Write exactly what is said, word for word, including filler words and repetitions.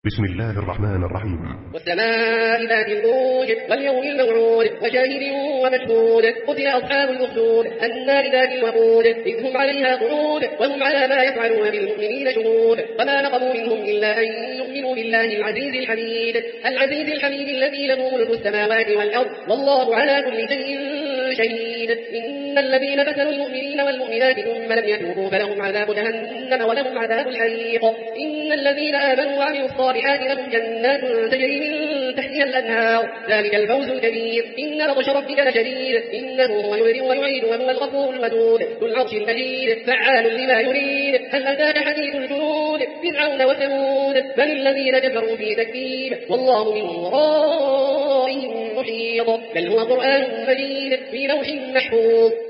بسم الله الرحمن الرحيم. والسماء ذات البروج واليوم الموعود وشاهد ومشهود قتل أصحاب الأخدود النار ذات الوقود إذ هم عليها قعود وهم على ما يفعلون بالمؤمنين شهود وما نقموا منهم إلا أن يؤمنوا بالله العزيز الحميد العزيز الحميد الذي له ملك السماوات والأرض والله على كل شيء شهيد. إن الذين فتنوا المؤمنين والمؤمنات ثم لم يتوبوا فلهم عذاب جهنم ولهم عذاب الحريق. إن الذين آمنوا وعملوا الصالحات لهم جنات تجري من تحتها الأنهار ذلك الفوز الكبير. إن بطش ربك لشديد إنه هو يبدئ ويعيد وهو الغفور الودود ذو العرش المجيد فعال لما يريد. هل أتاك حديث الجنود فرعون وثمود بل الذين كفروا في تكذيب والله من ورائهم محيط بل هو قرآن مجيد في لوح محفوظ.